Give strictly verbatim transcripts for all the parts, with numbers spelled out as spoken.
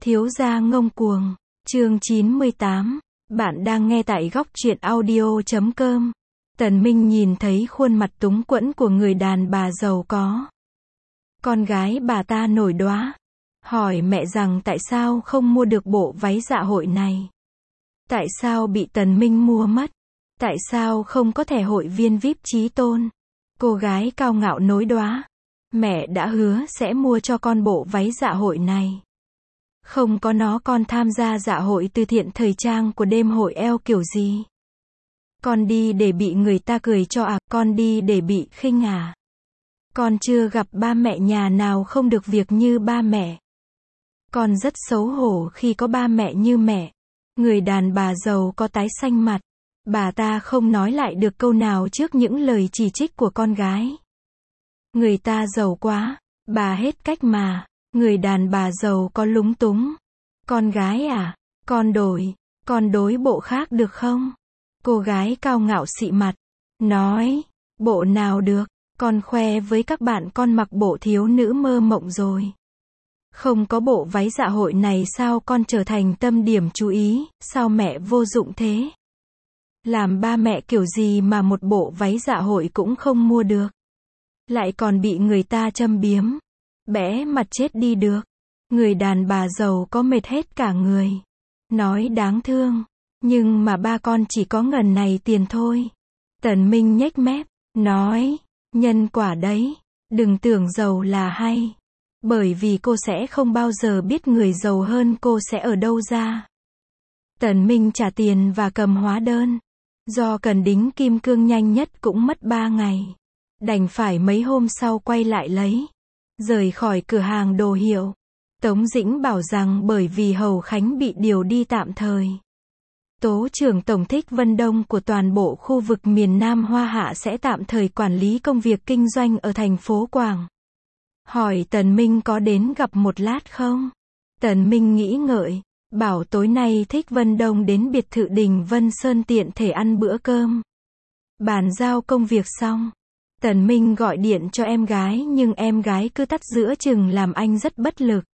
Thiếu gia ngông cuồng, chương chín mươi tám. Bạn đang nghe tại góc truyện audio chấm com. Tần Minh nhìn thấy khuôn mặt túng quẫn của người đàn bà giàu có. Con gái bà ta nổi đoá, hỏi mẹ rằng tại sao không mua được bộ váy dạ hội này. Tại sao bị Tần Minh mua mất? Tại sao không có thẻ hội viên vi ai pi Chí Tôn? Cô gái cao ngạo nối đoá. Mẹ đã hứa sẽ mua cho con bộ váy dạ hội này. Không có nó con tham gia dạ hội từ thiện thời trang của đêm hội eo kiểu gì? Con đi để bị người ta cười cho à? Con đi để bị khinh à? Con chưa gặp ba mẹ nhà nào không được việc như ba mẹ. Con rất xấu hổ khi có ba mẹ như mẹ. Người đàn bà giàu có tái xanh mặt. Bà ta không nói lại được câu nào trước những lời chỉ trích của con gái. Người ta giàu quá, bà hết cách mà. Người đàn bà giàu có lúng túng. Con gái à, con đổi, con đối bộ khác được không? Cô gái cao ngạo xị mặt, nói, bộ nào được, con khoe với các bạn con mặc bộ thiếu nữ mơ mộng rồi. Không có bộ váy dạ hội này sao con trở thành tâm điểm chú ý, sao mẹ vô dụng thế? Làm ba mẹ kiểu gì mà một bộ váy dạ hội cũng không mua được? Lại còn bị người ta châm biếm. Bẽ mặt chết đi được. Người đàn bà giàu có mệt hết cả người. Nói đáng thương. Nhưng mà ba con chỉ có ngần này tiền thôi. Tần Minh nhếch mép. Nói. Nhân quả đấy. Đừng tưởng giàu là hay. Bởi vì cô sẽ không bao giờ biết người giàu hơn cô sẽ ở đâu ra. Tần Minh trả tiền và cầm hóa đơn. Do cần đính kim cương nhanh nhất cũng mất ba ngày. Đành phải mấy hôm sau quay lại lấy. Rời khỏi cửa hàng đồ hiệu. Tống Dĩnh bảo rằng bởi vì Hầu Khánh bị điều đi tạm thời. Tố trưởng Tổng Thích Vân Đông của toàn bộ khu vực miền Nam Hoa Hạ sẽ tạm thời quản lý công việc kinh doanh ở thành phố Quảng. Hỏi Tần Minh có đến gặp một lát không? Tần Minh nghĩ ngợi. Bảo tối nay Thích Vân Đông đến biệt thự Đình Vân Sơn tiện thể ăn bữa cơm. Bàn giao công việc xong. Tần Minh gọi điện cho em gái nhưng em gái cứ tắt giữa chừng làm anh rất bất lực.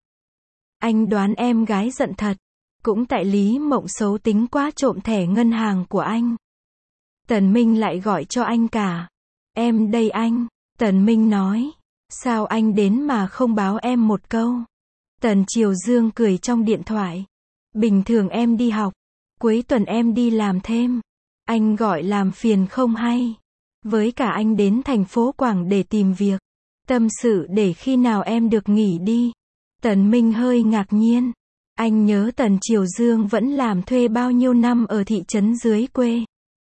Anh đoán em gái giận thật. Cũng tại Lý Mộng xấu tính quá trộm thẻ ngân hàng của anh. Tần Minh lại gọi cho anh cả. Em đây anh. Tần Minh nói. Sao anh đến mà không báo em một câu? Tần Triều Dương cười trong điện thoại. Bình thường em đi học. Cuối tuần em đi làm thêm. Anh gọi làm phiền không hay. Với cả anh đến thành phố Quảng để tìm việc. Tâm sự để khi nào em được nghỉ đi. Tần Minh hơi ngạc nhiên. Anh nhớ Tần Triều Dương vẫn làm thuê bao nhiêu năm ở thị trấn dưới quê.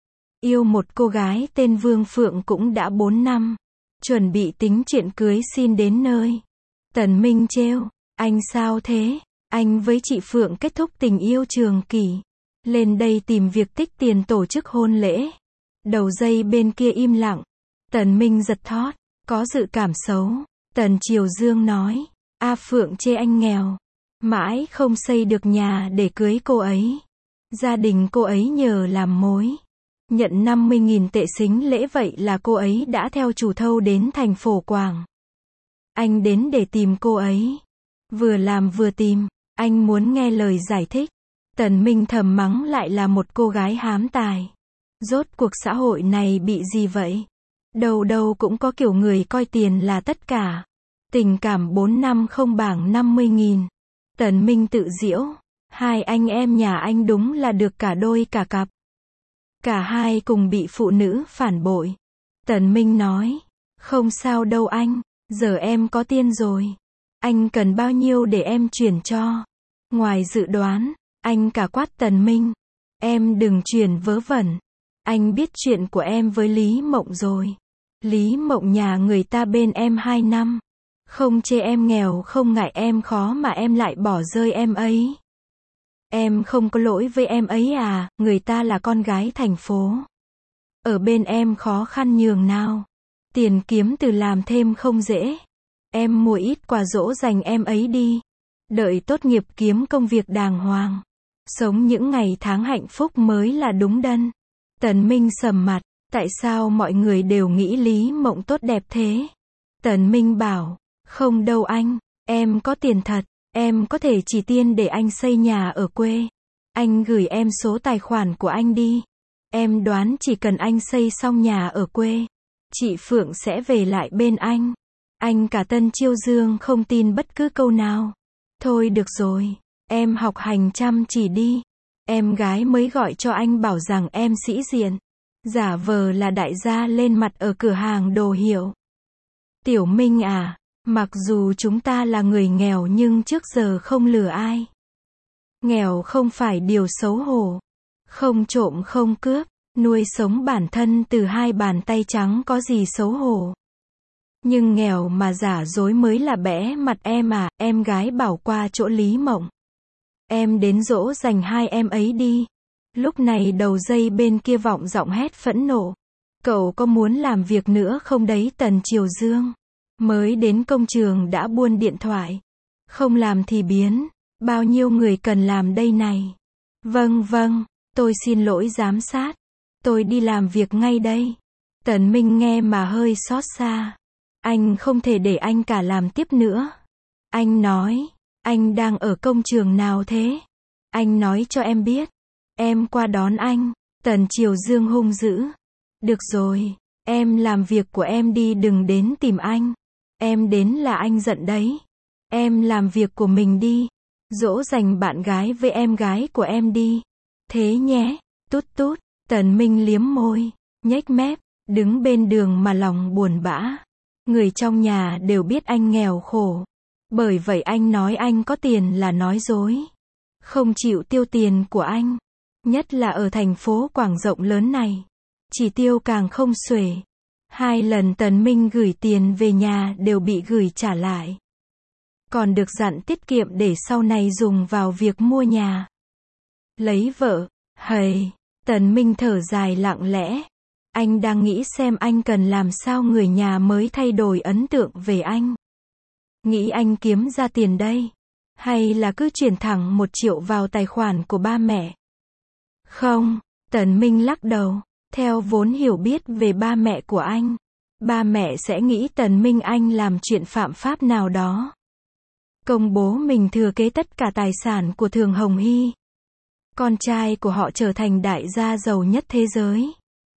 Yêu một cô gái tên Vương Phượng cũng đã bốn năm. Chuẩn bị tính chuyện cưới xin đến nơi. Tần Minh trêu. Anh sao thế? Anh với chị Phượng kết thúc tình yêu trường kỳ. Lên đây tìm việc tích tiền tổ chức hôn lễ. Đầu dây bên kia im lặng. Tần Minh giật thót. Có dự cảm xấu. Tần Triều Dương nói. A Phượng chê anh nghèo. Mãi không xây được nhà để cưới cô ấy. Gia đình cô ấy nhờ làm mối. Nhận năm mươi nghìn tệ sính lễ vậy là cô ấy đã theo chủ thâu đến thành phố Quảng. Anh đến để tìm cô ấy. Vừa làm vừa tìm. Anh muốn nghe lời giải thích. Tần Minh thầm mắng lại là một cô gái hám tài. Rốt cuộc xã hội này bị gì vậy? Đâu đâu cũng có kiểu người coi tiền là tất cả. Tình cảm bốn năm không bảng năm mươi nghìn. Tần Minh tự giễu. Hai anh em nhà anh đúng là được cả đôi cả cặp. Cả hai cùng bị phụ nữ phản bội. Tần Minh nói. Không sao đâu anh. Giờ em có tiền rồi. Anh cần bao nhiêu để em chuyển cho? Ngoài dự đoán. Anh cả quát Tần Minh. Em đừng chuyển vớ vẩn. Anh biết chuyện của em với Lý Mộng rồi. Lý Mộng nhà người ta bên em hai năm. Không chê em nghèo không ngại em khó mà em lại bỏ rơi em ấy. Em không có lỗi với em ấy à, người ta là con gái thành phố. Ở bên em khó khăn nhường nào. Tiền kiếm từ làm thêm không dễ. Em mua ít quà dỗ dành em ấy đi. Đợi tốt nghiệp kiếm công việc đàng hoàng. Sống những ngày tháng hạnh phúc mới là đúng đắn. Tần Minh sầm mặt. Tại sao mọi người đều nghĩ Lý Mộng tốt đẹp thế? Tần Minh bảo. Không đâu anh. Em có tiền thật. Em có thể chỉ tiền để anh xây nhà ở quê. Anh gửi em số tài khoản của anh đi. Em đoán chỉ cần anh xây xong nhà ở quê, chị Phượng sẽ về lại bên anh. Anh cả Tân Chiêu Dương không tin bất cứ câu nào. Thôi được rồi, em học hành chăm chỉ đi. Em gái mới gọi cho anh bảo rằng em sĩ diện, giả vờ là đại gia lên mặt ở cửa hàng đồ hiệu. Tiểu Minh à, mặc dù chúng ta là người nghèo nhưng trước giờ không lừa ai. Nghèo không phải điều xấu hổ. Không trộm không cướp, nuôi sống bản thân từ hai bàn tay trắng có gì xấu hổ. Nhưng nghèo mà giả dối mới là bẽ mặt em à, em gái bảo qua chỗ Lý Mộng. Em đến dỗ dành hai em ấy đi. Lúc này đầu dây bên kia vọng giọng hét phẫn nộ. Cậu có muốn làm việc nữa không đấy Tần Triều Dương? Mới đến công trường đã buôn điện thoại. Không làm thì biến. Bao nhiêu người cần làm đây này? Vâng vâng, tôi xin lỗi giám sát. Tôi đi làm việc ngay đây. Tần Minh nghe mà hơi xót xa. Anh không thể để anh cả làm tiếp nữa. Anh nói, anh đang ở công trường nào thế? Anh nói cho em biết. Em qua đón anh. Tần Triều Dương hung dữ. Được rồi, em làm việc của em đi đừng đến tìm anh. Em đến là anh giận đấy. Em làm việc của mình đi. Dỗ dành bạn gái với em gái của em đi. Thế nhé, tút tút. Tần Minh liếm môi, nhếch mép, đứng bên đường mà lòng buồn bã. Người trong nhà đều biết anh nghèo khổ. Bởi vậy anh nói anh có tiền là nói dối. Không chịu tiêu tiền của anh. Nhất là ở thành phố Quảng rộng lớn này. Chỉ tiêu càng không xuể. Hai lần Tần Minh gửi tiền về nhà đều bị gửi trả lại. Còn được dặn tiết kiệm để sau này dùng vào việc mua nhà. Lấy vợ, hầy, Tần Minh thở dài lặng lẽ. Anh đang nghĩ xem anh cần làm sao người nhà mới thay đổi ấn tượng về anh. Nghĩ anh kiếm ra tiền đây. Hay là cứ chuyển thẳng một triệu vào tài khoản của ba mẹ. Không, Tần Minh lắc đầu. Theo vốn hiểu biết về ba mẹ của anh, ba mẹ sẽ nghĩ Tần Minh anh làm chuyện phạm pháp nào đó. Công bố mình thừa kế tất cả tài sản của Thường Hồng Hy. Con trai của họ trở thành đại gia giàu nhất thế giới.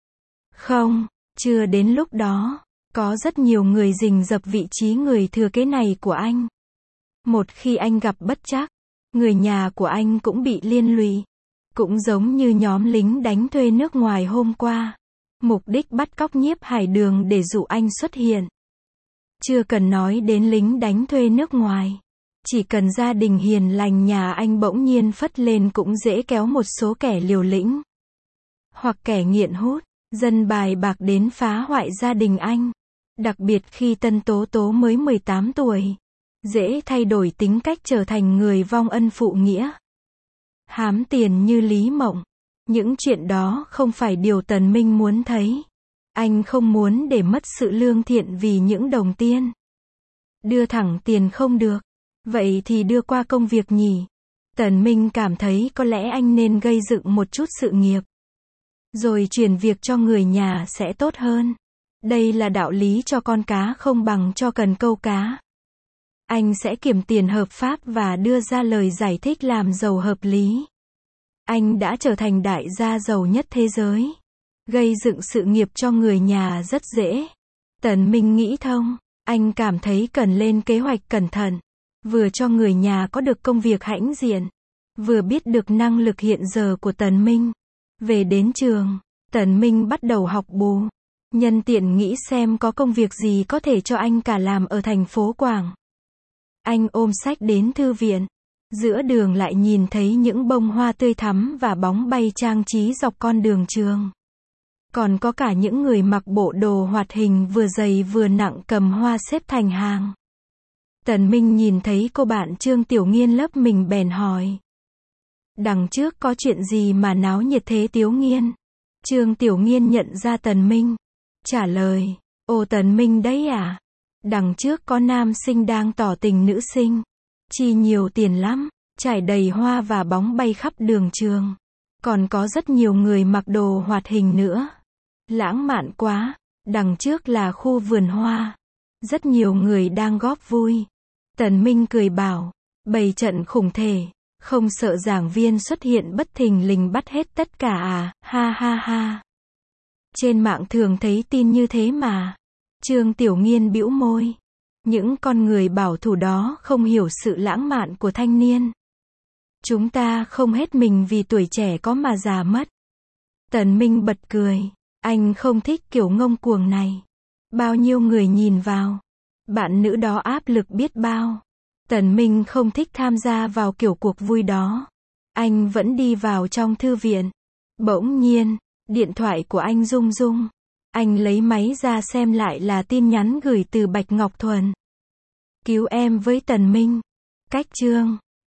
Không, chưa đến lúc đó. Có rất nhiều người rình rập vị trí người thừa kế này của anh. Một khi anh gặp bất trắc, người nhà của anh cũng bị liên lụy. Cũng giống như nhóm lính đánh thuê nước ngoài hôm qua. Mục đích bắt cóc Nhiếp Hải Đường để dụ anh xuất hiện. Chưa cần nói đến lính đánh thuê nước ngoài. Chỉ cần gia đình hiền lành nhà anh bỗng nhiên phất lên cũng dễ kéo một số kẻ liều lĩnh. Hoặc kẻ nghiện hút, dân bài bạc đến phá hoại gia đình anh. Đặc biệt khi Tân Tố Tố mới mười tám tuổi. Dễ thay đổi tính cách trở thành người vong ân phụ nghĩa. Hám tiền như Lý Mộng. Những chuyện đó không phải điều Tần Minh muốn thấy. Anh không muốn để mất sự lương thiện vì những đồng tiền. Đưa thẳng tiền không được. Vậy thì đưa qua công việc nhỉ. Tần Minh cảm thấy có lẽ anh nên gây dựng một chút sự nghiệp. Rồi chuyển việc cho người nhà sẽ tốt hơn. Đây là đạo lý cho con cá không bằng cho cần câu cá. Anh sẽ kiểm tiền hợp pháp và đưa ra lời giải thích làm giàu hợp lý. Anh đã trở thành đại gia giàu nhất thế giới. Gây dựng sự nghiệp cho người nhà rất dễ. Tần Minh nghĩ thông. Anh cảm thấy cần lên kế hoạch cẩn thận. Vừa cho người nhà có được công việc hãnh diện. Vừa biết được năng lực hiện giờ của Tần Minh. Về đến trường, Tần Minh bắt đầu học bù. Nhân tiện nghĩ xem có công việc gì có thể cho anh cả làm ở thành phố Quảng. Anh ôm sách đến thư viện. Giữa đường lại nhìn thấy những bông hoa tươi thắm và bóng bay trang trí dọc con đường trường. Còn có cả những người mặc bộ đồ hoạt hình vừa dày vừa nặng cầm hoa xếp thành hàng. Tần Minh nhìn thấy cô bạn Trương Tiểu Nghiên lớp mình bèn hỏi. Đằng trước có chuyện gì mà náo nhiệt thế Tiểu Nghiên? Trương Tiểu Nghiên nhận ra Tần Minh. Trả lời, ồ Tần Minh đấy à? Đằng trước có nam sinh đang tỏ tình nữ sinh. Chi nhiều tiền lắm, trải đầy hoa và bóng bay khắp đường trường. Còn có rất nhiều người mặc đồ hoạt hình nữa. Lãng mạn quá, đằng trước là khu vườn hoa. Rất nhiều người đang góp vui. Tần Minh cười bảo, Bày trận khủng thể. Không sợ giảng viên xuất hiện bất thình lình bắt hết tất cả à, ha ha ha. Trên mạng thường thấy tin như thế mà. Trương Tiểu Nghiên bĩu môi. Những con người bảo thủ đó không hiểu sự lãng mạn của thanh niên. Chúng ta không hết mình vì tuổi trẻ có mà già mất. Tần Minh bật cười. Anh không thích kiểu ngông cuồng này. Bao nhiêu người nhìn vào. Bạn nữ đó áp lực biết bao. Tần Minh không thích tham gia vào kiểu cuộc vui đó. Anh vẫn đi vào trong thư viện. Bỗng nhiên, điện thoại của anh rung rung. Anh lấy máy ra xem lại là tin nhắn gửi từ Bạch Ngọc Thuần. Cứu em với Tần Minh. Cách chương